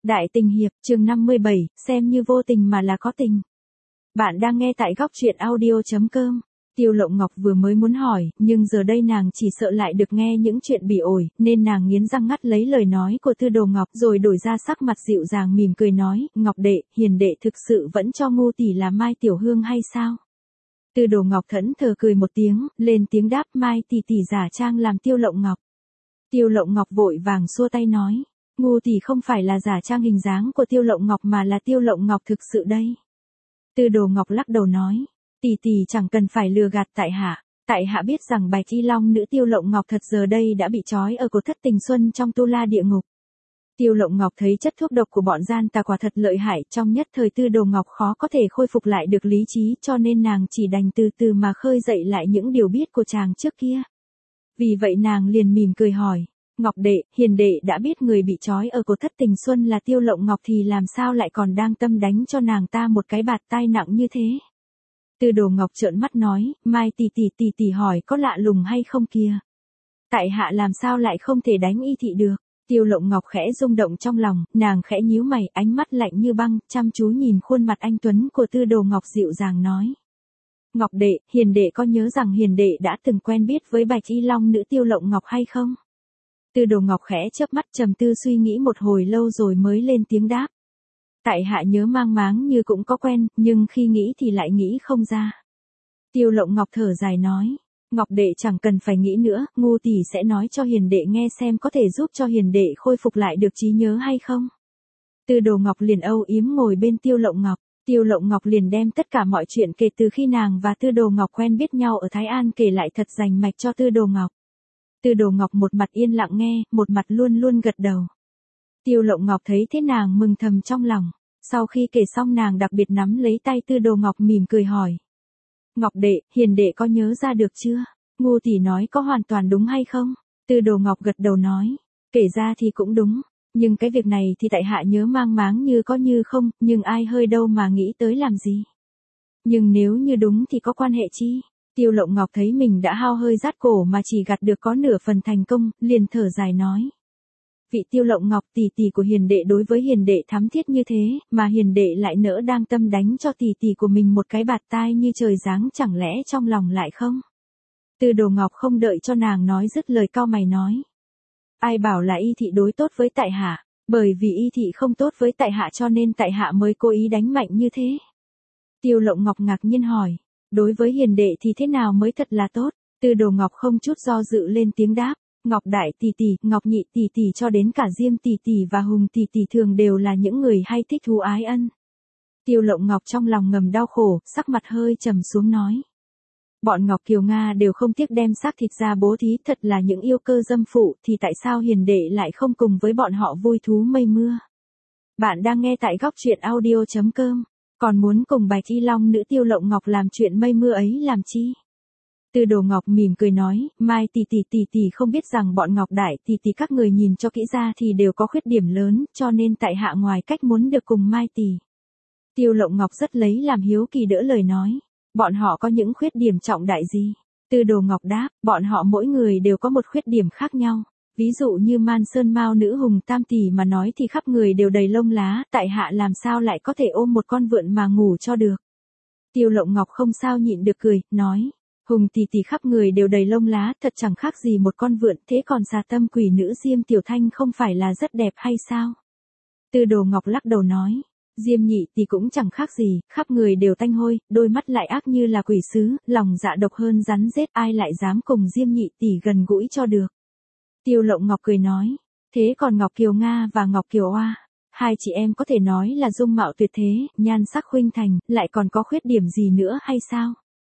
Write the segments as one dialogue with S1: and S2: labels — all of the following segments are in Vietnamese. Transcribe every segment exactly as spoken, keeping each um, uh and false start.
S1: Đại tình hiệp, chương năm mươi bảy, xem như vô tình mà là có tình. Bạn đang nghe tại góc truyện audio chấm com. Tiêu Lộng Ngọc vừa mới muốn hỏi, nhưng giờ đây nàng chỉ sợ lại được nghe những chuyện bỉ ổi, nên nàng nghiến răng ngắt lấy lời nói của Tư Đồ Ngọc rồi đổi ra sắc mặt dịu dàng mỉm cười nói, Ngọc đệ, hiền đệ thực sự vẫn cho ngu tỷ là Mai Tiểu Hương hay sao? Tư Đồ Ngọc thẫn thờ cười một tiếng, lên tiếng đáp Mai tỷ tỷ giả trang làm Tiêu Lộng Ngọc. Tiêu Lộng Ngọc vội vàng xua tay nói, ngu tỷ không phải là giả trang hình dáng của Tiêu Lộng Ngọc mà là Tiêu Lộng Ngọc thực sự đây. Tư Đồ Ngọc lắc đầu nói, tỷ tỷ chẳng cần phải lừa gạt tại hạ, tại hạ biết rằng Bạch Y Long nữ Tiêu Lộng Ngọc thật giờ đây đã bị trói ở cột thất tình xuân trong tu la địa ngục. Tiêu Lộng Ngọc thấy chất thuốc độc của bọn gian tà quả thật lợi hại, trong nhất thời Tư Đồ Ngọc khó có thể khôi phục lại được lý trí, cho nên nàng chỉ đành từ từ mà khơi dậy lại những điều biết của chàng trước kia. Vì vậy nàng liền mỉm cười hỏi, Ngọc đệ, hiền đệ đã biết người bị trói ở cột thất tình xuân là Tiêu Lộng Ngọc thì làm sao lại còn đang tâm đánh cho nàng ta một cái bạt tai nặng như thế? Tư Đồ Ngọc trợn mắt nói, Mai tỷ tỷ tỷ tỷ hỏi có lạ lùng hay không kia? Tại hạ làm sao lại không thể đánh y thị được? Tiêu Lộng Ngọc khẽ rung động trong lòng, nàng khẽ nhíu mày, ánh mắt lạnh như băng, chăm chú nhìn khuôn mặt anh tuấn của Tư Đồ Ngọc dịu dàng nói. Ngọc đệ, hiền đệ có nhớ rằng hiền đệ đã từng quen biết với Bạch Y Long nữ Tiêu Lộng Ngọc hay không? Tư Đồ Ngọc khẽ chớp mắt trầm tư suy nghĩ một hồi lâu rồi mới lên tiếng đáp. Tại hạ nhớ mang máng như cũng có quen, nhưng khi nghĩ thì lại nghĩ không ra. Tiêu Lộng Ngọc thở dài nói, Ngọc đệ chẳng cần phải nghĩ nữa, ngu tỷ sẽ nói cho hiền đệ nghe xem có thể giúp cho hiền đệ khôi phục lại được trí nhớ hay không. Tư Đồ Ngọc liền âu yếm ngồi bên Tiêu Lộng Ngọc, Tiêu Lộng Ngọc liền đem tất cả mọi chuyện kể từ khi nàng và Tư Đồ Ngọc quen biết nhau ở Thái An kể lại thật rành mạch cho Tư Đồ Ngọc. Tư Đồ Ngọc một mặt yên lặng nghe, một mặt luôn luôn gật đầu. Tiêu Lộng Ngọc thấy thế nàng mừng thầm trong lòng, sau khi kể xong nàng đặc biệt nắm lấy tay Tư Đồ Ngọc mỉm cười hỏi. Ngọc đệ, hiền đệ có nhớ ra được chưa? Ngu tỷ nói có hoàn toàn đúng hay không? Tư Đồ Ngọc gật đầu nói, kể ra thì cũng đúng, nhưng cái việc này thì tại hạ nhớ mang máng như có như không, nhưng ai hơi đâu mà nghĩ tới làm gì. Nhưng nếu như đúng thì có quan hệ chi? Tiêu Lộng Ngọc thấy mình đã hao hơi rát cổ mà chỉ gặt được có nửa phần thành công, liền thở dài nói. Vị Tiêu Lộng Ngọc tỷ tỷ của hiền đệ đối với hiền đệ thắm thiết như thế, mà hiền đệ lại nỡ đang tâm đánh cho tỷ tỷ của mình một cái bạt tai như trời giáng, chẳng lẽ trong lòng lại không? Tư Đồ Ngọc không đợi cho nàng nói dứt lời cau mày nói. Ai bảo là y thị đối tốt với tại hạ, bởi vì y thị không tốt với tại hạ cho nên tại hạ mới cố ý đánh mạnh như thế. Tiêu Lộng Ngọc ngạc nhiên hỏi. Đối với hiền đệ thì thế nào mới thật là tốt? Tư Đồ Ngọc không chút do dự lên tiếng đáp. Ngọc đại tỷ tỷ, Ngọc nhị tỷ tỷ cho đến cả Diêm tỷ tỷ và Hùng tỷ tỷ thường đều là những người hay thích thú ái ân. Tiêu Lộng Ngọc trong lòng ngầm đau khổ, sắc mặt hơi trầm xuống nói. Bọn Ngọc Kiều Nga đều không tiếc đem xác thịt ra bố thí, thật là những yêu cơ dâm phụ, thì tại sao hiền đệ lại không cùng với bọn họ vui thú mây mưa? Bạn đang nghe tại góc truyện audio chấm com. Còn muốn cùng Bạch Y Long nữ Tiêu Lộng Ngọc làm chuyện mây mưa ấy làm chi? Tư Đồ Ngọc mỉm cười nói, Mai tỷ tỷ tỷ tỷ không biết rằng bọn Ngọc đại tỷ tỷ các người nhìn cho kỹ ra thì đều có khuyết điểm lớn, cho nên tại hạ ngoài cách muốn được cùng Mai tỷ. Tiêu Lộng Ngọc rất lấy làm hiếu kỳ đỡ lời nói, bọn họ có những khuyết điểm trọng đại gì? Tư Đồ Ngọc đáp, bọn họ mỗi người đều có một khuyết điểm khác nhau. Ví dụ như Man Sơn Mao nữ Hùng Tam tỷ mà nói thì khắp người đều đầy lông lá, tại hạ làm sao lại có thể ôm một con vượn mà ngủ cho được. Tiêu Lộng Ngọc không sao nhịn được cười, nói, Hùng tỷ tỷ khắp người đều đầy lông lá, thật chẳng khác gì một con vượn, thế còn xà tâm quỷ nữ Diêm Tiểu Thanh không phải là rất đẹp hay sao? Tư Đồ Ngọc lắc đầu nói, Diêm nhị tỷ cũng chẳng khác gì, khắp người đều tanh hôi, đôi mắt lại ác như là quỷ sứ, lòng dạ độc hơn rắn rết, ai lại dám cùng Diêm nhị tỷ gần gũi cho được. Tiêu Lộng Ngọc cười nói, thế còn Ngọc Kiều Nga và Ngọc Kiều Oa, hai chị em có thể nói là dung mạo tuyệt thế, nhan sắc khuynh thành, lại còn có khuyết điểm gì nữa hay sao?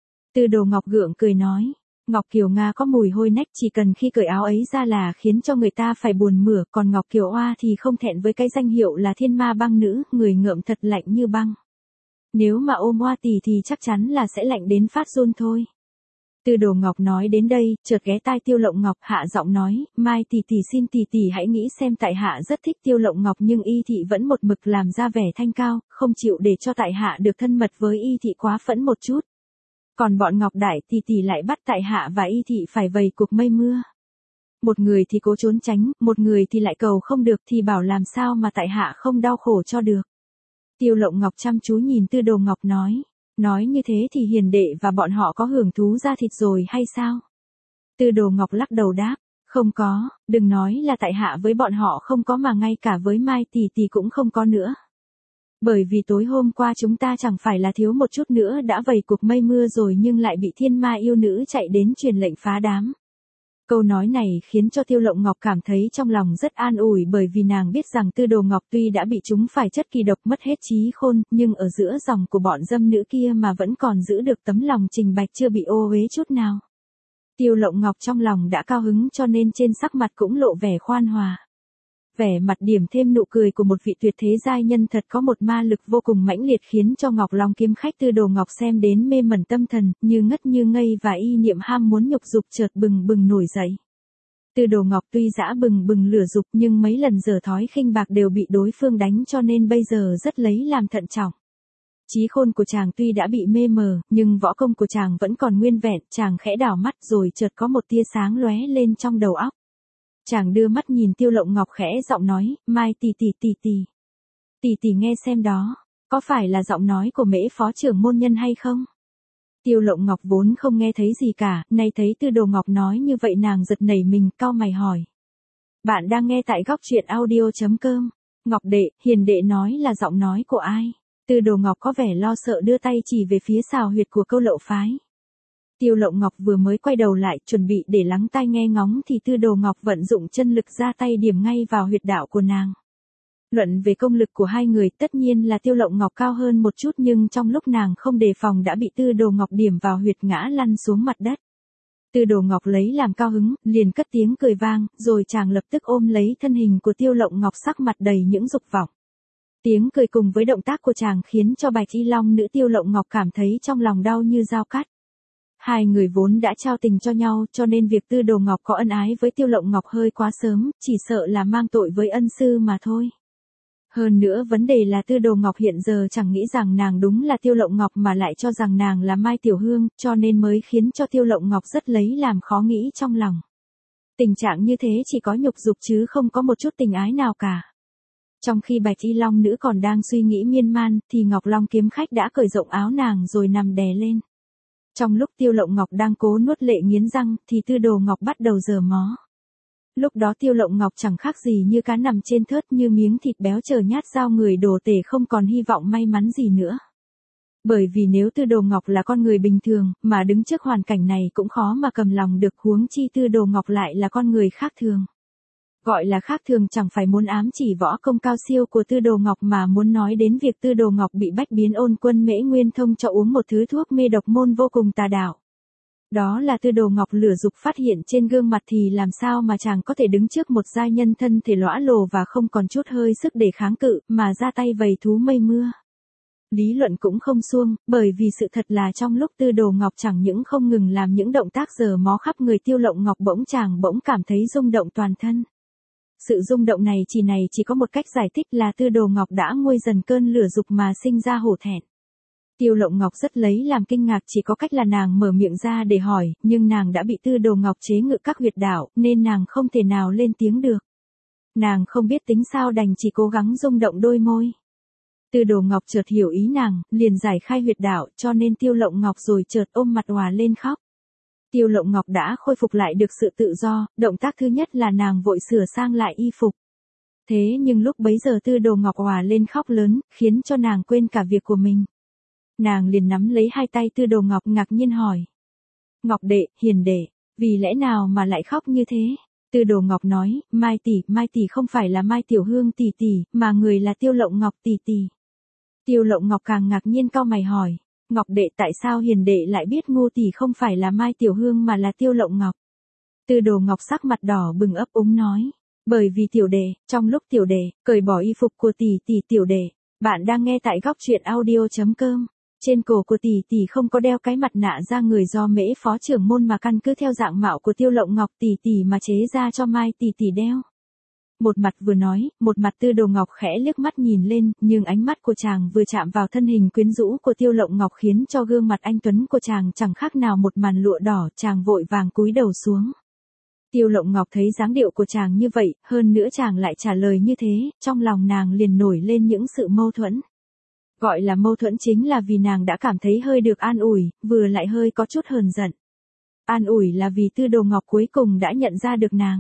S1: Tư Đồ Ngọc gượng cười nói, Ngọc Kiều Nga có mùi hôi nách, chỉ cần khi cởi áo ấy ra là khiến cho người ta phải buồn mửa, còn Ngọc Kiều Oa thì không thẹn với cái danh hiệu là thiên ma băng nữ, người ngợm thật lạnh như băng. Nếu mà ôm Oa tỷ thì chắc chắn là sẽ lạnh đến phát run thôi. Tư Đồ Ngọc nói đến đây, chợt ghé tai Tiêu Lộng Ngọc, hạ giọng nói, Mai tỷ tỷ xin tỷ tỷ hãy nghĩ xem, tại hạ rất thích Tiêu Lộng Ngọc nhưng y thị vẫn một mực làm ra vẻ thanh cao, không chịu để cho tại hạ được thân mật với y thị quá phẫn một chút. Còn bọn Ngọc đại tỷ tỷ lại bắt tại hạ và y thị phải vầy cuộc mây mưa. Một người thì cố trốn tránh, một người thì lại cầu không được thì bảo làm sao mà tại hạ không đau khổ cho được. Tiêu Lộng Ngọc chăm chú nhìn Tư Đồ Ngọc nói, nói như thế thì hiền đệ và bọn họ có hưởng thú ra thịt rồi hay sao? Tư Đồ Ngọc lắc đầu đáp, không có, đừng nói là tại hạ với bọn họ không có mà ngay cả với Mai tỷ tỷ cũng không có nữa. Bởi vì tối hôm qua chúng ta chẳng phải là thiếu một chút nữa đã vầy cuộc mây mưa rồi nhưng lại bị thiên ma yêu nữ chạy đến truyền lệnh phá đám. Câu nói này khiến cho Tiêu Lộng Ngọc cảm thấy trong lòng rất an ủi bởi vì nàng biết rằng Tư Đồ Ngọc tuy đã bị chúng phải chất kỳ độc mất hết trí khôn, nhưng ở giữa dòng của bọn dâm nữ kia mà vẫn còn giữ được tấm lòng trình bạch chưa bị ô uế chút nào. Tiêu Lộng Ngọc trong lòng đã cao hứng cho nên trên sắc mặt cũng lộ vẻ khoan hòa. Vẻ mặt điểm thêm nụ cười của một vị tuyệt thế giai nhân thật có một ma lực vô cùng mãnh liệt khiến cho Ngọc Long kiếm khách Tư Đồ Ngọc xem đến mê mẩn tâm thần, như ngất như ngây và y niệm ham muốn nhục dục chợt bừng bừng nổi dậy. Tư Đồ Ngọc tuy dã bừng bừng lửa dục nhưng mấy lần giở thói khinh bạc đều bị đối phương đánh cho nên bây giờ rất lấy làm thận trọng. Trí khôn của chàng tuy đã bị mê mờ, nhưng võ công của chàng vẫn còn nguyên vẹn, chàng khẽ đảo mắt rồi chợt có một tia sáng lóe lên trong đầu óc. Chàng đưa mắt nhìn Tiêu Lộng Ngọc khẽ giọng nói, Mai tỷ tỷ tỷ tỷ. Tỷ tỷ nghe xem đó, có phải là giọng nói của Mễ phó trưởng môn nhân hay không? Tiêu Lộng Ngọc vốn không nghe thấy gì cả, nay thấy Tư Đồ Ngọc nói như vậy nàng giật nảy mình, cau mày hỏi. Bạn đang nghe tại góc truyện audio chấm com. Ngọc đệ, hiền đệ nói là giọng nói của ai? Tư Đồ Ngọc có vẻ lo sợ đưa tay chỉ về phía xào huyệt của Câu Lậu phái. Tiêu Lộng Ngọc vừa mới quay đầu lại chuẩn bị để lắng tai nghe ngóng thì Tư Đồ Ngọc vận dụng chân lực ra tay điểm ngay vào huyệt đạo của nàng. Luận về công lực của hai người tất nhiên là Tiêu Lộng Ngọc cao hơn một chút nhưng trong lúc nàng không đề phòng đã bị Tư Đồ Ngọc điểm vào huyệt ngã lăn xuống mặt đất. Tư Đồ Ngọc lấy làm cao hứng, liền cất tiếng cười vang, rồi chàng lập tức ôm lấy thân hình của Tiêu Lộng Ngọc sắc mặt đầy những dục vọng. Tiếng cười cùng với động tác của chàng khiến cho Bạch Y Long nữ Tiêu Lộng Ngọc cảm thấy trong lòng đau như dao cắt. Hai người vốn đã trao tình cho nhau cho nên việc Tư Đồ Ngọc có ân ái với Tiêu Lộng Ngọc hơi quá sớm, chỉ sợ là mang tội với ân sư mà thôi. Hơn nữa vấn đề là Tư Đồ Ngọc hiện giờ chẳng nghĩ rằng nàng đúng là Tiêu Lộng Ngọc mà lại cho rằng nàng là Mai Tiểu Hương, cho nên mới khiến cho Tiêu Lộng Ngọc rất lấy làm khó nghĩ trong lòng. Tình trạng như thế chỉ có nhục dục chứ không có một chút tình ái nào cả. Trong khi Bạch Y Long nữ còn đang suy nghĩ miên man thì Ngọc Long kiếm khách đã cởi rộng áo nàng rồi nằm đè lên. Trong lúc Tiêu Lộng Ngọc đang cố nuốt lệ nghiến răng thì Tư Đồ Ngọc bắt đầu giở mó. Lúc đó Tiêu Lộng Ngọc chẳng khác gì như cá nằm trên thớt như miếng thịt béo chờ nhát dao người đồ tể không còn hy vọng may mắn gì nữa. Bởi vì nếu Tư Đồ Ngọc là con người bình thường mà đứng trước hoàn cảnh này cũng khó mà cầm lòng được huống chi Tư Đồ Ngọc lại là con người khác thường. Gọi là khác thường chẳng phải muốn ám chỉ võ công cao siêu của Tư Đồ Ngọc mà muốn nói đến việc Tư Đồ Ngọc bị bách biến Ôn Quân Mễ Nguyên Thông cho uống một thứ thuốc mê độc môn vô cùng tà đạo. Đó là Tư Đồ Ngọc lửa dục phát hiện trên gương mặt thì làm sao mà chàng có thể đứng trước một giai nhân thân thể lõa lồ và không còn chút hơi sức để kháng cự mà ra tay vầy thú mây mưa. Lý luận cũng không suông, bởi vì sự thật là trong lúc Tư Đồ Ngọc chẳng những không ngừng làm những động tác giở mó khắp người Tiêu Lộng Ngọc bỗng chàng bỗng cảm thấy rung động toàn thân. Sự rung động này chỉ này chỉ có một cách giải thích là Tư Đồ Ngọc đã nguôi dần cơn lửa dục mà sinh ra hổ thẹn. Tiêu Lộng Ngọc rất lấy làm kinh ngạc chỉ có cách là nàng mở miệng ra để hỏi, nhưng nàng đã bị Tư Đồ Ngọc chế ngự các huyệt đạo nên nàng không thể nào lên tiếng được. Nàng không biết tính sao đành chỉ cố gắng rung động đôi môi. Tư Đồ Ngọc chợt hiểu ý nàng, liền giải khai huyệt đạo cho nên Tiêu Lộng Ngọc rồi chợt ôm mặt òa lên khóc. Tiêu Lộng Ngọc đã khôi phục lại được sự tự do, động tác thứ nhất là nàng vội sửa sang lại y phục. Thế nhưng lúc bấy giờ Tư Đồ Ngọc òa lên khóc lớn, khiến cho nàng quên cả việc của mình. Nàng liền nắm lấy hai tay Tư Đồ Ngọc ngạc nhiên hỏi. Ngọc đệ, hiền đệ, vì lẽ nào mà lại khóc như thế? Tư Đồ Ngọc nói, Mai tỷ, Mai tỷ không phải là Mai Tiểu Hương tỷ tỷ, mà người là Tiêu Lộng Ngọc tỷ tỷ. Tiêu Lộng Ngọc càng ngạc nhiên cau mày hỏi. Ngọc đệ tại sao hiền đệ lại biết ngu tỷ không phải là Mai Tiểu Hương mà là Tiêu Lộng Ngọc? Tư Đồ Ngọc sắc mặt đỏ bừng ấp úng nói. Bởi vì tiểu đệ, trong lúc tiểu đệ, cởi bỏ y phục của tỷ tỷ tiểu đệ, bạn đang nghe tại góc truyện audio chấm com. Trên cổ của tỷ tỷ không có đeo cái mặt nạ da người do Mễ phó trưởng môn mà căn cứ theo dạng mạo của Tiêu Lộng Ngọc tỷ tỷ mà chế ra cho Mai tỷ tỷ đeo. Một mặt vừa nói, một mặt Tư Đồ Ngọc khẽ liếc mắt nhìn lên, nhưng ánh mắt của chàng vừa chạm vào thân hình quyến rũ của Tiêu Lộng Ngọc khiến cho gương mặt anh tuấn của chàng chẳng khác nào một màn lụa đỏ, chàng vội vàng cúi đầu xuống. Tiêu Lộng Ngọc thấy dáng điệu của chàng như vậy, hơn nữa chàng lại trả lời như thế, trong lòng nàng liền nổi lên những sự mâu thuẫn. Gọi là mâu thuẫn chính là vì nàng đã cảm thấy hơi được an ủi, vừa lại hơi có chút hờn giận. An ủi là vì Tư Đồ Ngọc cuối cùng đã nhận ra được nàng.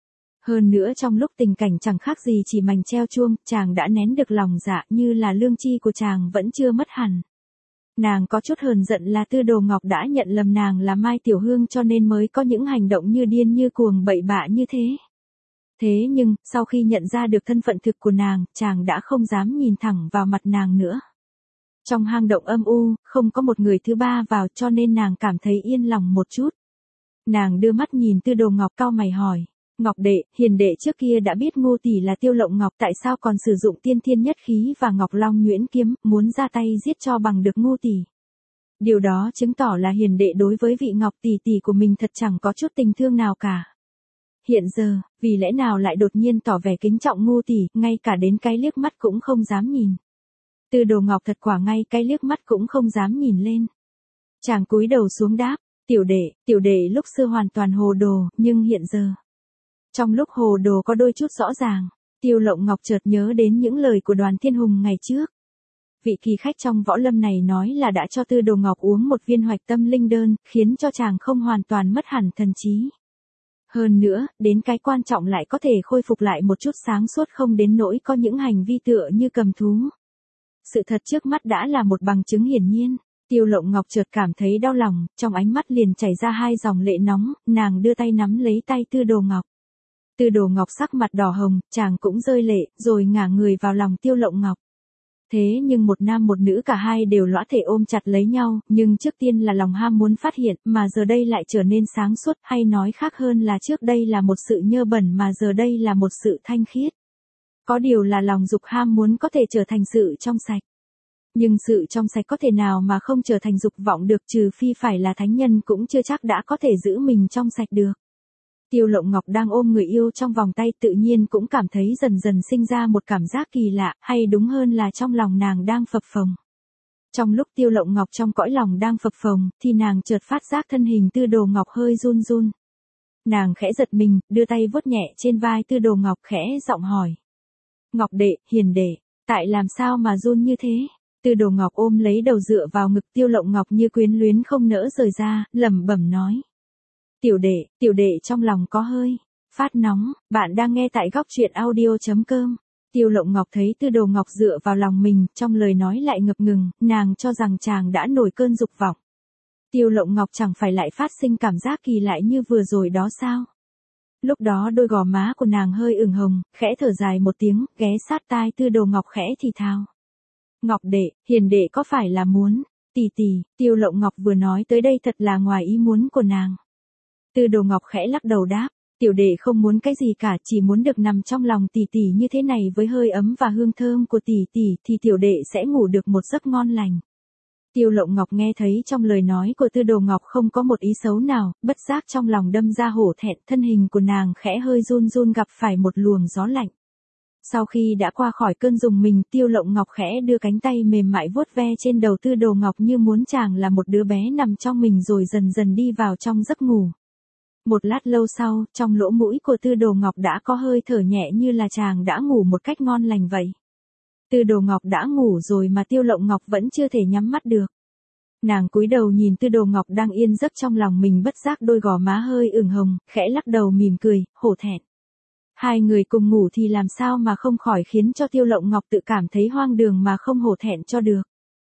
S1: Hơn nữa trong lúc tình cảnh chẳng khác gì chỉ mành treo chuông, chàng đã nén được lòng dạ như là lương chi của chàng vẫn chưa mất hẳn. Nàng có chút hờn giận là Tư Đồ Ngọc đã nhận lầm nàng là Mai Tiểu Hương cho nên mới có những hành động như điên như cuồng bậy bạ như thế. Thế nhưng, sau khi nhận ra được thân phận thực của nàng, chàng đã không dám nhìn thẳng vào mặt nàng nữa. Trong hang động âm u, không có một người thứ ba vào cho nên nàng cảm thấy yên lòng một chút. Nàng đưa mắt nhìn Tư Đồ Ngọc cau mày hỏi. Ngọc đệ, hiền đệ trước kia đã biết Ngô tỷ là Tiêu Lộng Ngọc tại sao còn sử dụng tiên thiên nhất khí và Ngọc Long nhuyễn kiếm, muốn ra tay giết cho bằng được Ngô tỷ. Điều đó chứng tỏ là hiền đệ đối với vị Ngọc tỷ tỷ của mình thật chẳng có chút tình thương nào cả. Hiện giờ, vì lẽ nào lại đột nhiên tỏ vẻ kính trọng Ngô tỷ, ngay cả đến cái liếc mắt cũng không dám nhìn. Tư Đồ Ngọc thật quả ngay cái liếc mắt cũng không dám nhìn lên. Chàng cúi đầu xuống đáp, tiểu đệ, tiểu đệ lúc xưa hoàn toàn hồ đồ, nhưng hiện giờ. Trong lúc hồ đồ có đôi chút rõ ràng, Tiêu Lộng Ngọc chợt nhớ đến những lời của Đoàn Thiên Hùng ngày trước. Vị kỳ khách trong võ lâm này nói là đã cho Tư Đồ Ngọc uống một viên hoạch tâm linh đơn, khiến cho chàng không hoàn toàn mất hẳn thần trí. Hơn nữa, đến cái quan trọng lại có thể khôi phục lại một chút sáng suốt không đến nỗi có những hành vi tựa như cầm thú. Sự thật trước mắt đã là một bằng chứng hiển nhiên. Tiêu Lộng Ngọc chợt cảm thấy đau lòng, trong ánh mắt liền chảy ra hai dòng lệ nóng, nàng đưa tay nắm lấy tay Tư Đồ Ngọc. Tư Đồ Ngọc sắc mặt đỏ hồng, chàng cũng rơi lệ, rồi ngả người vào lòng Tiêu Lộng Ngọc. Thế nhưng một nam một nữ cả hai đều lõa thể ôm chặt lấy nhau, nhưng trước tiên là lòng ham muốn phát hiện, mà giờ đây lại trở nên sáng suốt, hay nói khác hơn là trước đây là một sự nhơ bẩn mà giờ đây là một sự thanh khiết. Có điều là lòng dục ham muốn có thể trở thành sự trong sạch. Nhưng sự trong sạch có thể nào mà không trở thành dục vọng được, trừ phi phải là thánh nhân cũng chưa chắc đã có thể giữ mình trong sạch được. Tiêu Lộng Ngọc đang ôm người yêu trong vòng tay tự nhiên cũng cảm thấy dần dần sinh ra một cảm giác kỳ lạ, hay đúng hơn là trong lòng nàng đang phập phồng. Trong lúc Tiêu Lộng Ngọc trong cõi lòng đang phập phồng, thì nàng chợt phát giác thân hình Tư Đồ Ngọc hơi run run. Nàng khẽ giật mình, đưa tay vuốt nhẹ trên vai Tư Đồ Ngọc khẽ giọng hỏi. Ngọc đệ, hiền đệ, tại làm sao mà run như thế? Tư Đồ Ngọc ôm lấy đầu dựa vào ngực Tiêu Lộng Ngọc như quyến luyến không nỡ rời ra, lẩm bẩm nói. Tiểu đệ, tiểu đệ trong lòng có hơi phát nóng, bạn đang nghe tại góc truyện audio chấm com. Tiêu Lộng Ngọc thấy Tư Đồ Ngọc dựa vào lòng mình, trong lời nói lại ngập ngừng, nàng cho rằng chàng đã nổi cơn dục vọng. Tiêu Lộng Ngọc chẳng phải lại phát sinh cảm giác kỳ lạ như vừa rồi đó sao? Lúc đó đôi gò má của nàng hơi ửng hồng, khẽ thở dài một tiếng, ghé sát tai Tư Đồ Ngọc khẽ thì thào. Ngọc đệ, hiền đệ có phải là muốn, tỷ tỷ, Tiêu Lộng Ngọc vừa nói tới đây thật là ngoài ý muốn của nàng. Tư Đồ Ngọc khẽ lắc đầu đáp, tiểu đệ không muốn cái gì cả, chỉ muốn được nằm trong lòng tỷ tỷ như thế này với hơi ấm và hương thơm của tỷ tỷ thì tiểu đệ sẽ ngủ được một giấc ngon lành. Tiêu Lộng Ngọc nghe thấy trong lời nói của Tư Đồ Ngọc không có một ý xấu nào, bất giác trong lòng đâm ra hổ thẹn, thân hình của nàng khẽ hơi run run gặp phải một luồng gió lạnh. Sau khi đã qua khỏi cơn rùng mình, Tiêu Lộng Ngọc khẽ đưa cánh tay mềm mại vuốt ve trên đầu Tư Đồ Ngọc như muốn chàng là một đứa bé nằm trong mình rồi dần dần đi vào trong giấc ngủ. Một lát lâu sau, trong lỗ mũi của Tư Đồ Ngọc đã có hơi thở nhẹ như là chàng đã ngủ một cách ngon lành vậy. Tư Đồ Ngọc đã ngủ rồi mà Tiêu Lộng Ngọc vẫn chưa thể nhắm mắt được. Nàng cúi đầu nhìn Tư Đồ Ngọc đang yên giấc trong lòng mình, bất giác đôi gò má hơi ửng hồng, khẽ lắc đầu mỉm cười, hổ thẹn. Hai người cùng ngủ thì làm sao mà không khỏi khiến cho Tiêu Lộng Ngọc tự cảm thấy hoang đường mà không hổ thẹn cho được.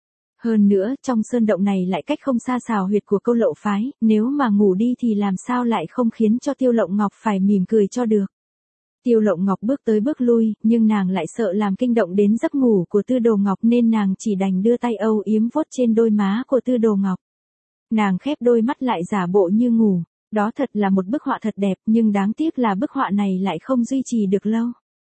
S1: Hơn nữa, trong sơn động này lại cách không xa xào huyệt của Câu Lộ phái, nếu mà ngủ đi thì làm sao lại không khiến cho Tiêu Lộng Ngọc phải mỉm cười cho được. Tiêu Lộng Ngọc bước tới bước lui, nhưng nàng lại sợ làm kinh động đến giấc ngủ của Tư Đồ Ngọc nên nàng chỉ đành đưa tay âu yếm vuốt trên đôi má của Tư Đồ Ngọc. Nàng khép đôi mắt lại giả bộ như ngủ, đó thật là một bức họa thật đẹp nhưng đáng tiếc là bức họa này lại không duy trì được lâu.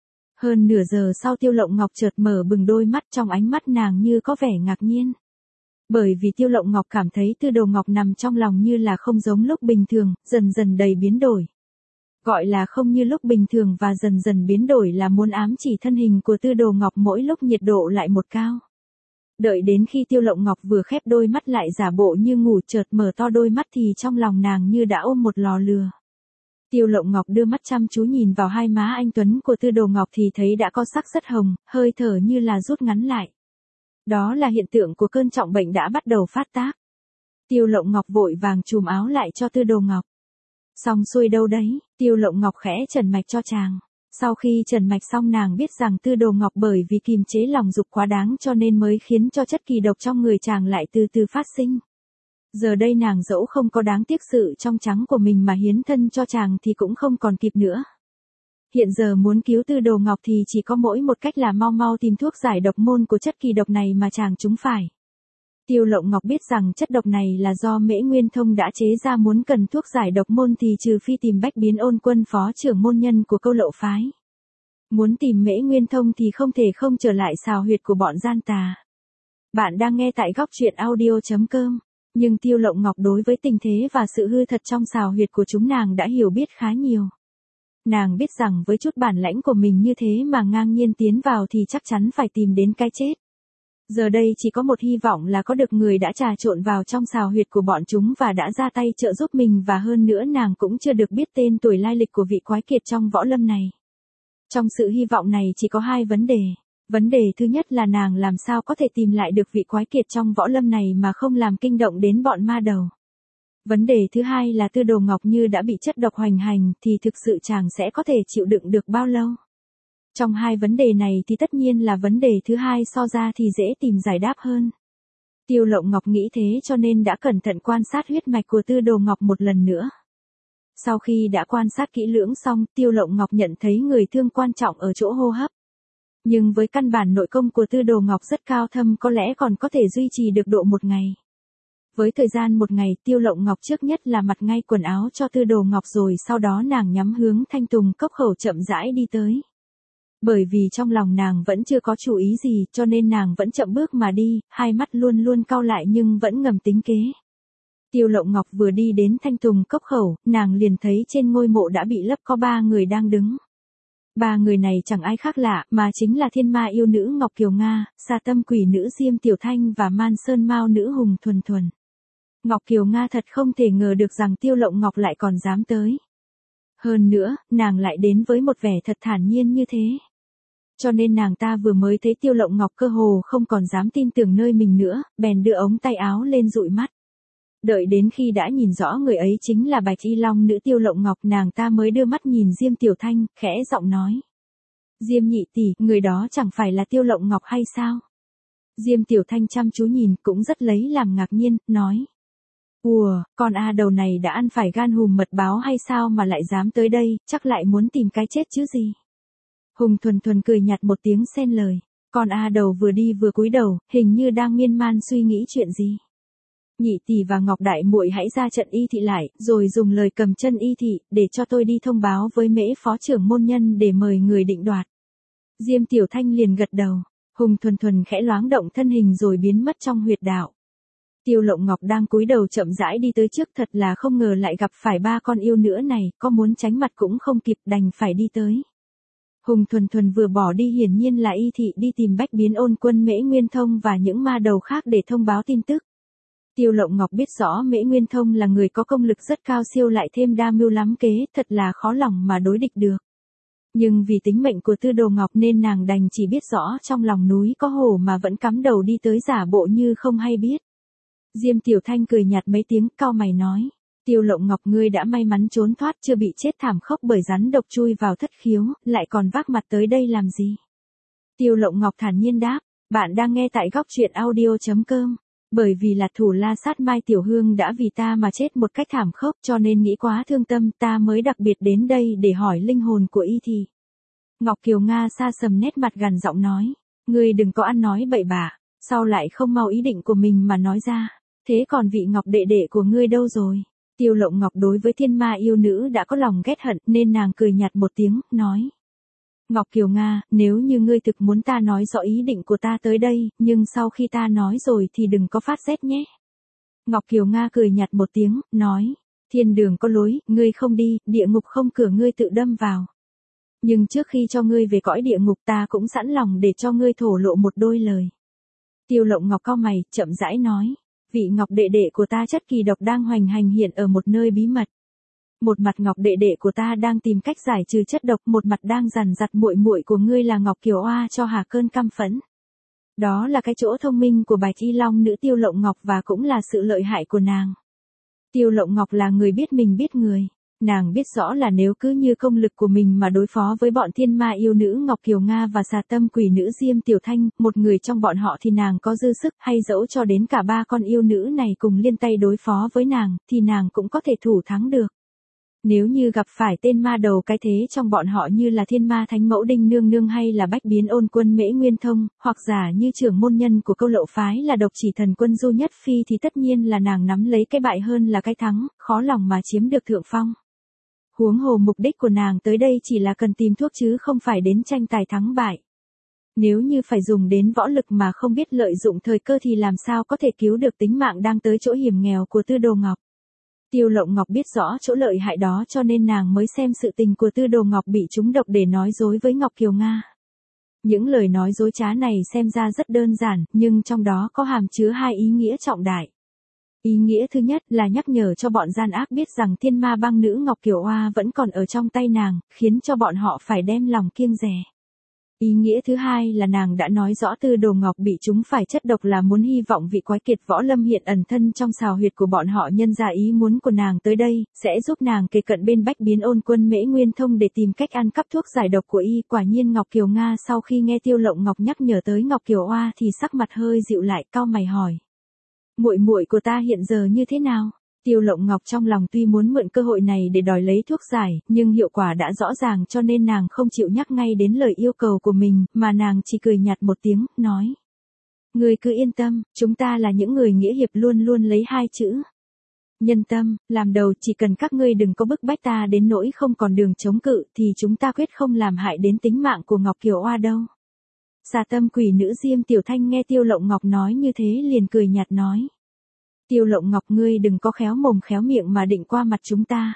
S1: Hơn nửa giờ sau Tiêu Lộng Ngọc chợt mở bừng đôi mắt, trong ánh mắt nàng như có vẻ ngạc nhiên. Bởi vì Tiêu Lộng Ngọc cảm thấy Tư Đồ Ngọc nằm trong lòng như là không giống lúc bình thường, dần dần đầy biến đổi. Gọi là không như lúc bình thường và dần dần biến đổi là muốn ám chỉ thân hình của Tư Đồ Ngọc mỗi lúc nhiệt độ lại một cao. Đợi đến khi Tiêu Lộng Ngọc vừa khép đôi mắt lại giả bộ như ngủ chợt mở to đôi mắt thì trong lòng nàng như đã ôm một lò lửa. Tiêu Lộng Ngọc đưa mắt chăm chú nhìn vào hai má anh tuấn của Tư Đồ Ngọc thì thấy đã có sắc rất hồng, hơi thở như là rút ngắn lại. Đó là hiện tượng của cơn trọng bệnh đã bắt đầu phát tác. Tiêu Lộng Ngọc vội vàng trùm áo lại cho Tư Đồ Ngọc. Xong xuôi đâu đấy, Tiêu Lộng Ngọc khẽ trần mạch cho chàng. Sau khi trần mạch xong nàng biết rằng Tư Đồ Ngọc bởi vì kiềm chế lòng dục quá đáng cho nên mới khiến cho chất kỳ độc trong người chàng lại từ từ phát sinh. Giờ đây nàng dẫu không có đáng tiếc sự trong trắng của mình mà hiến thân cho chàng thì cũng không còn kịp nữa. Hiện giờ muốn cứu Tư Đồ Ngọc thì chỉ có mỗi một cách là mau mau tìm thuốc giải độc môn của chất kỳ độc này mà chàng trúng phải. Tiêu Lộng Ngọc biết rằng chất độc này là do Mễ Nguyên Thông đã chế ra, muốn cần thuốc giải độc môn thì trừ phi tìm Bách Biến Ôn Quân phó trưởng môn nhân của Câu Lậu phái. Muốn tìm Mễ Nguyên Thông thì không thể không trở lại xào huyệt của bọn gian tà. Bạn đang nghe tại góc truyện audio chấm com. Nhưng Tiêu Lộng Ngọc đối với tình thế và sự hư thật trong xào huyệt của chúng nàng đã hiểu biết khá nhiều. Nàng biết rằng với chút bản lãnh của mình như thế mà ngang nhiên tiến vào thì chắc chắn phải tìm đến cái chết. Giờ đây chỉ có một hy vọng là có được người đã trà trộn vào trong xào huyệt của bọn chúng và đã ra tay trợ giúp mình, và hơn nữa nàng cũng chưa được biết tên tuổi lai lịch của vị quái kiệt trong võ lâm này. Trong sự hy vọng này chỉ có hai vấn đề. Vấn đề thứ nhất là nàng làm sao có thể tìm lại được vị quái kiệt trong võ lâm này mà không làm kinh động đến bọn ma đầu. Vấn đề thứ hai là Tư Đồ Ngọc như đã bị chất độc hoành hành thì thực sự chàng sẽ có thể chịu đựng được bao lâu. Trong hai vấn đề này thì tất nhiên là vấn đề thứ hai so ra thì dễ tìm giải đáp hơn. Tiêu Lộng Ngọc nghĩ thế cho nên đã cẩn thận quan sát huyết mạch của Tư Đồ Ngọc một lần nữa. Sau khi đã quan sát kỹ lưỡng xong, Tiêu Lộng Ngọc nhận thấy người thương quan trọng ở chỗ hô hấp. Nhưng với căn bản nội công của Tư Đồ Ngọc rất cao thâm, có lẽ còn có thể duy trì được độ một ngày. Với thời gian một ngày, Tiêu Lộng Ngọc trước nhất là mặc ngay quần áo cho Tư Đồ Ngọc rồi sau đó nàng nhắm hướng Thanh Tùng Cốc khẩu chậm rãi đi tới. Bởi vì trong lòng nàng vẫn chưa có chủ ý gì cho nên nàng vẫn chậm bước mà đi, hai mắt luôn luôn cau lại nhưng vẫn ngầm tính kế. Tiêu Lộng Ngọc vừa đi đến Thanh Tùng Cốc khẩu, nàng liền thấy trên ngôi mộ đã bị lấp có ba người đang đứng. Ba người này chẳng ai khác lạ mà chính là thiên ma yêu nữ Ngọc Kiều Nga, Sa Tâm Quỷ nữ Diêm Tiểu Thanh và Man Sơn Mao nữ Hùng Thuần Thuần. Ngọc Kiều Nga thật không thể ngờ được rằng Tiêu Lộng Ngọc lại còn dám tới. Hơn nữa, nàng lại đến với một vẻ thật thản nhiên như thế. Cho nên nàng ta vừa mới thấy Tiêu Lộng Ngọc cơ hồ không còn dám tin tưởng nơi mình nữa, bèn đưa ống tay áo lên dụi mắt. Đợi đến khi đã nhìn rõ người ấy chính là Bạch Y Long nữ Tiêu Lộng Ngọc, nàng ta mới đưa mắt nhìn Diêm Tiểu Thanh, khẽ giọng nói. Diêm nhị tỷ, người đó chẳng phải là Tiêu Lộng Ngọc hay sao? Diêm Tiểu Thanh chăm chú nhìn cũng rất lấy làm ngạc nhiên, nói. Ùa, con A đầu này đã ăn phải gan hùm mật báo hay sao mà lại dám tới đây, chắc lại muốn tìm cái chết chứ gì? Hùng Thuần Thuần cười nhạt một tiếng xen lời. Con A đầu vừa đi vừa cúi đầu, hình như đang miên man suy nghĩ chuyện gì. Nhị tỷ và Ngọc đại muội hãy ra trận y thị lại, rồi dùng lời cầm chân y thị, để cho tôi đi thông báo với Mễ phó trưởng môn nhân để mời người định đoạt. Diêm Tiểu Thanh liền gật đầu. Hùng Thuần Thuần khẽ loáng động thân hình rồi biến mất trong huyệt đạo. Tiêu Lộng Ngọc đang cúi đầu chậm rãi đi tới trước, thật là không ngờ lại gặp phải ba con yêu nữa này, có muốn tránh mặt cũng không kịp, đành phải đi tới. Hùng Thuần Thuần vừa bỏ đi hiển nhiên là y thị đi tìm Bách Biến Ôn Quân Mễ Nguyên Thông và những ma đầu khác để thông báo tin tức. Tiêu Lộng Ngọc biết rõ Mễ Nguyên Thông là người có công lực rất cao siêu lại thêm đa mưu lắm kế, thật là khó lòng mà đối địch được. Nhưng vì tính mệnh của Tư Đồ Ngọc nên nàng đành chỉ biết rõ trong lòng núi có hổ mà vẫn cắm đầu đi tới, giả bộ như không hay biết. Diêm Tiểu Thanh cười nhạt mấy tiếng, cau mày nói. Tiêu Lộng Ngọc, ngươi đã may mắn trốn thoát, chưa bị chết thảm khốc bởi rắn độc chui vào thất khiếu, lại còn vác mặt tới đây làm gì? Tiêu Lộng Ngọc thản nhiên đáp. Bạn đang nghe tại góc truyện audio chấm com. Bởi vì là thủ la sát Mai Tiểu Hương đã vì ta mà chết một cách thảm khốc cho nên nghĩ quá thương tâm, ta mới đặc biệt đến đây để hỏi linh hồn của y thì. Ngọc Kiều Nga sa sầm nét mặt gằn giọng nói. Ngươi đừng có ăn nói bậy bạ, sao lại không mau ý định của mình mà nói ra, thế còn vị Ngọc đệ đệ của ngươi đâu rồi? Tiêu Lộng Ngọc đối với thiên ma yêu nữ đã có lòng ghét hận nên nàng cười nhạt một tiếng, nói. Ngọc Kiều Nga, nếu như ngươi thực muốn ta nói rõ ý định của ta tới đây, nhưng sau khi ta nói rồi thì đừng có phát rét nhé. Ngọc Kiều Nga cười nhạt một tiếng, nói. Thiên đường có lối, ngươi không đi, địa ngục không cửa, ngươi tự đâm vào. Nhưng trước khi cho ngươi về cõi địa ngục ta cũng sẵn lòng để cho ngươi thổ lộ một đôi lời. Tiêu Lộng Ngọc cau mày, chậm rãi nói. Vị Ngọc đệ đệ của ta chất kỳ độc đang hoành hành hiện ở một nơi bí mật. Một mặt Ngọc đệ đệ của ta đang tìm cách giải trừ chất độc, một mặt đang dằn dặt muội muội của ngươi là Ngọc Kiều Oa cho hà cơn căm phẫn. Đó là cái chỗ thông minh của Bạch Y Long nữ Tiêu Lộng Ngọc và cũng là sự lợi hại của nàng. Tiêu Lộng Ngọc là người biết mình biết người. Nàng biết rõ là nếu cứ như công lực của mình mà đối phó với bọn thiên ma yêu nữ Ngọc Kiều Nga và xà tâm quỷ nữ Diêm Tiểu Thanh, một người trong bọn họ thì nàng có dư sức, hay dẫu cho đến cả ba con yêu nữ này cùng liên tay đối phó với nàng, thì nàng cũng có thể thủ thắng được. Nếu như gặp phải tên ma đầu cái thế trong bọn họ như là thiên ma thánh mẫu Đinh Nương Nương hay là bách biến ôn quân Mễ Nguyên Thông, hoặc giả như trưởng môn nhân của câu lậu phái là độc chỉ thần quân Du Nhất Phi thì tất nhiên là nàng nắm lấy cái bại hơn là cái thắng, khó lòng mà chiếm được thượng phong. Huống hồ mục đích của nàng tới đây chỉ là cần tìm thuốc chứ không phải đến tranh tài thắng bại. Nếu như phải dùng đến võ lực mà không biết lợi dụng thời cơ thì làm sao có thể cứu được tính mạng đang tới chỗ hiểm nghèo của Tư Đồ Ngọc. Tiêu Lộng Ngọc biết rõ chỗ lợi hại đó cho nên nàng mới xem sự tình của Tư Đồ Ngọc bị trúng độc để nói dối với Ngọc Kiều Nga. Những lời nói dối trá này xem ra rất đơn giản, nhưng trong đó có hàm chứa hai ý nghĩa trọng đại. Ý nghĩa thứ nhất là nhắc nhở cho bọn gian ác biết rằng thiên ma băng nữ Ngọc Kiều Oa vẫn còn ở trong tay nàng, khiến cho bọn họ phải đem lòng kiêng dè. Ý nghĩa thứ hai là nàng đã nói rõ Tư Đồ Ngọc bị chúng phải chất độc là muốn hy vọng vị quái kiệt võ lâm hiện ẩn thân trong xào huyệt của bọn họ nhân ra ý muốn của nàng tới đây, sẽ giúp nàng kề cận bên bách biến ôn quân Mễ Nguyên Thông để tìm cách ăn cắp thuốc giải độc của y. Quả nhiên Ngọc Kiều Nga sau khi nghe Tiêu Lộng Ngọc nhắc nhở tới Ngọc Kiều Oa thì sắc mặt hơi dịu lại, cau mày hỏi. Muội muội của ta hiện giờ như thế nào? Tiêu Lộng Ngọc trong lòng tuy muốn mượn cơ hội này để đòi lấy thuốc giải, nhưng hiệu quả đã rõ ràng cho nên nàng không chịu nhắc ngay đến lời yêu cầu của mình, mà nàng chỉ cười nhạt một tiếng, nói. Ngươi cứ yên tâm, chúng ta là những người nghĩa hiệp luôn luôn lấy hai chữ. Nhân tâm, làm đầu chỉ cần các ngươi đừng có bức bách ta đến nỗi không còn đường chống cự thì chúng ta quyết không làm hại đến tính mạng của Ngọc Kiều Oa đâu. Xà tâm quỷ nữ Diêm Tiểu Thanh nghe Tiêu Lộng Ngọc nói như thế liền cười nhạt nói. Tiêu Lộng Ngọc ngươi đừng có khéo mồm khéo miệng mà định qua mặt chúng ta.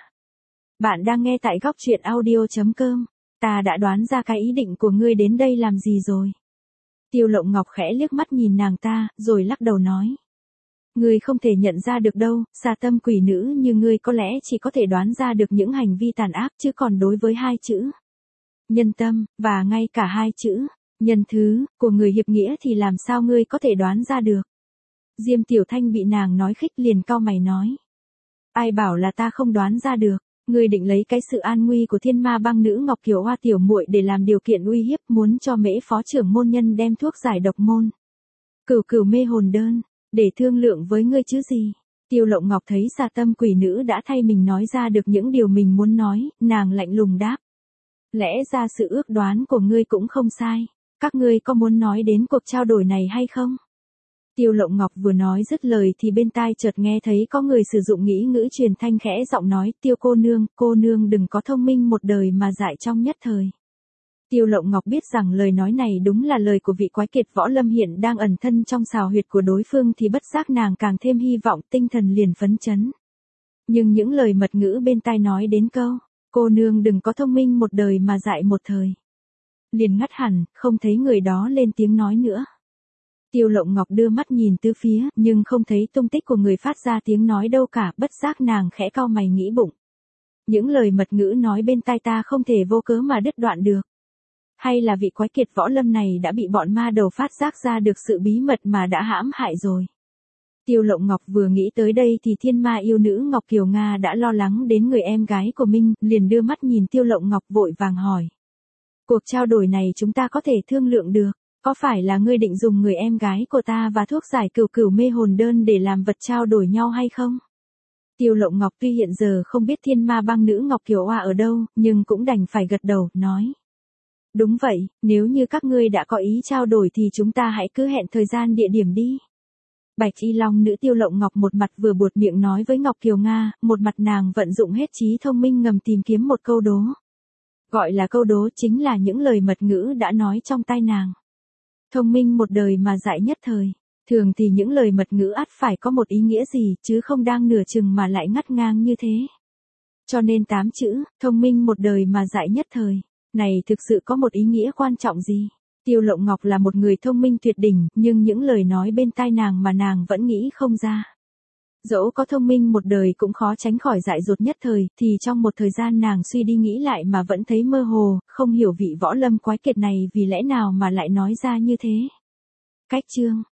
S1: Bạn đang nghe tại góc truyện audio chấm com, ta đã đoán ra cái ý định của ngươi đến đây làm gì rồi. Tiêu Lộng Ngọc khẽ liếc mắt nhìn nàng ta, rồi lắc đầu nói. Ngươi không thể nhận ra được đâu, xà tâm quỷ nữ như ngươi có lẽ chỉ có thể đoán ra được những hành vi tàn ác chứ còn đối với hai chữ. Nhân tâm, và ngay cả hai chữ, nhân thứ, của người hiệp nghĩa thì làm sao ngươi có thể đoán ra được. Diêm Tiểu Thanh bị nàng nói khích liền cau mày nói. Ai bảo là ta không đoán ra được, ngươi định lấy cái sự an nguy của thiên ma băng nữ Ngọc Kiều Oa tiểu muội để làm điều kiện uy hiếp muốn cho Mễ phó trưởng môn nhân đem thuốc giải độc môn. Cửu cửu mê hồn đơn, để thương lượng với ngươi chứ gì. Tiêu Lộng Ngọc thấy xà tâm quỷ nữ đã thay mình nói ra được những điều mình muốn nói, nàng lạnh lùng đáp. Lẽ ra sự ước đoán của ngươi cũng không sai, các ngươi có muốn nói đến cuộc trao đổi này hay không? Tiêu Lộng Ngọc vừa nói dứt lời thì bên tai chợt nghe thấy có người sử dụng nghĩ ngữ truyền thanh khẽ giọng nói, Tiêu cô nương, cô nương đừng có thông minh một đời mà dại trong nhất thời. Tiêu Lộng Ngọc biết rằng lời nói này đúng là lời của vị quái kiệt võ lâm hiện đang ẩn thân trong xào huyệt của đối phương thì bất giác nàng càng thêm hy vọng, tinh thần liền phấn chấn. Nhưng những lời mật ngữ bên tai nói đến câu, cô nương đừng có thông minh một đời mà dại một thời. Liền ngắt hẳn, không thấy người đó lên tiếng nói nữa. Tiêu Lộng Ngọc đưa mắt nhìn tứ phía, nhưng không thấy tung tích của người phát ra tiếng nói đâu cả, bất giác nàng khẽ cau mày nghĩ bụng. Những lời mật ngữ nói bên tai ta không thể vô cớ mà đứt đoạn được. Hay là vị quái kiệt võ lâm này đã bị bọn ma đầu phát giác ra được sự bí mật mà đã hãm hại rồi. Tiêu Lộng Ngọc vừa nghĩ tới đây thì thiên ma yêu nữ Ngọc Kiều Nga đã lo lắng đến người em gái của mình, liền đưa mắt nhìn Tiêu Lộng Ngọc vội vàng hỏi. Cuộc trao đổi này chúng ta có thể thương lượng được. Có phải là ngươi định dùng người em gái của ta và thuốc giải cửu cửu mê hồn đơn để làm vật trao đổi nhau hay không? Tiêu Lộng Ngọc tuy hiện giờ không biết thiên ma băng nữ Ngọc Kiều Oa ở đâu, nhưng cũng đành phải gật đầu, nói. Đúng vậy, nếu như các ngươi đã có ý trao đổi thì chúng ta hãy cứ hẹn thời gian địa điểm đi. Bạch Y Long nữ Tiêu Lộng Ngọc một mặt vừa buột miệng nói với Ngọc Kiều Nga, một mặt nàng vận dụng hết trí thông minh ngầm tìm kiếm một câu đố. Gọi là câu đố chính là những lời mật ngữ đã nói trong tai nàng. Thông minh một đời mà dại nhất thời. Thường thì những lời mật ngữ ắt phải có một ý nghĩa gì, chứ không đang nửa chừng mà lại ngắt ngang như thế. Cho nên tám chữ, thông minh một đời mà dại nhất thời, này thực sự có một ý nghĩa quan trọng gì? Tiêu Lộng Ngọc là một người thông minh tuyệt đỉnh, nhưng những lời nói bên tai nàng mà nàng vẫn nghĩ không ra. Dẫu có thông minh một đời cũng khó tránh khỏi dại dột nhất thời, thì trong một thời gian nàng suy đi nghĩ lại mà vẫn thấy mơ hồ, không hiểu vị võ lâm quái kiệt này vì lẽ nào mà lại nói ra như thế. Cách chương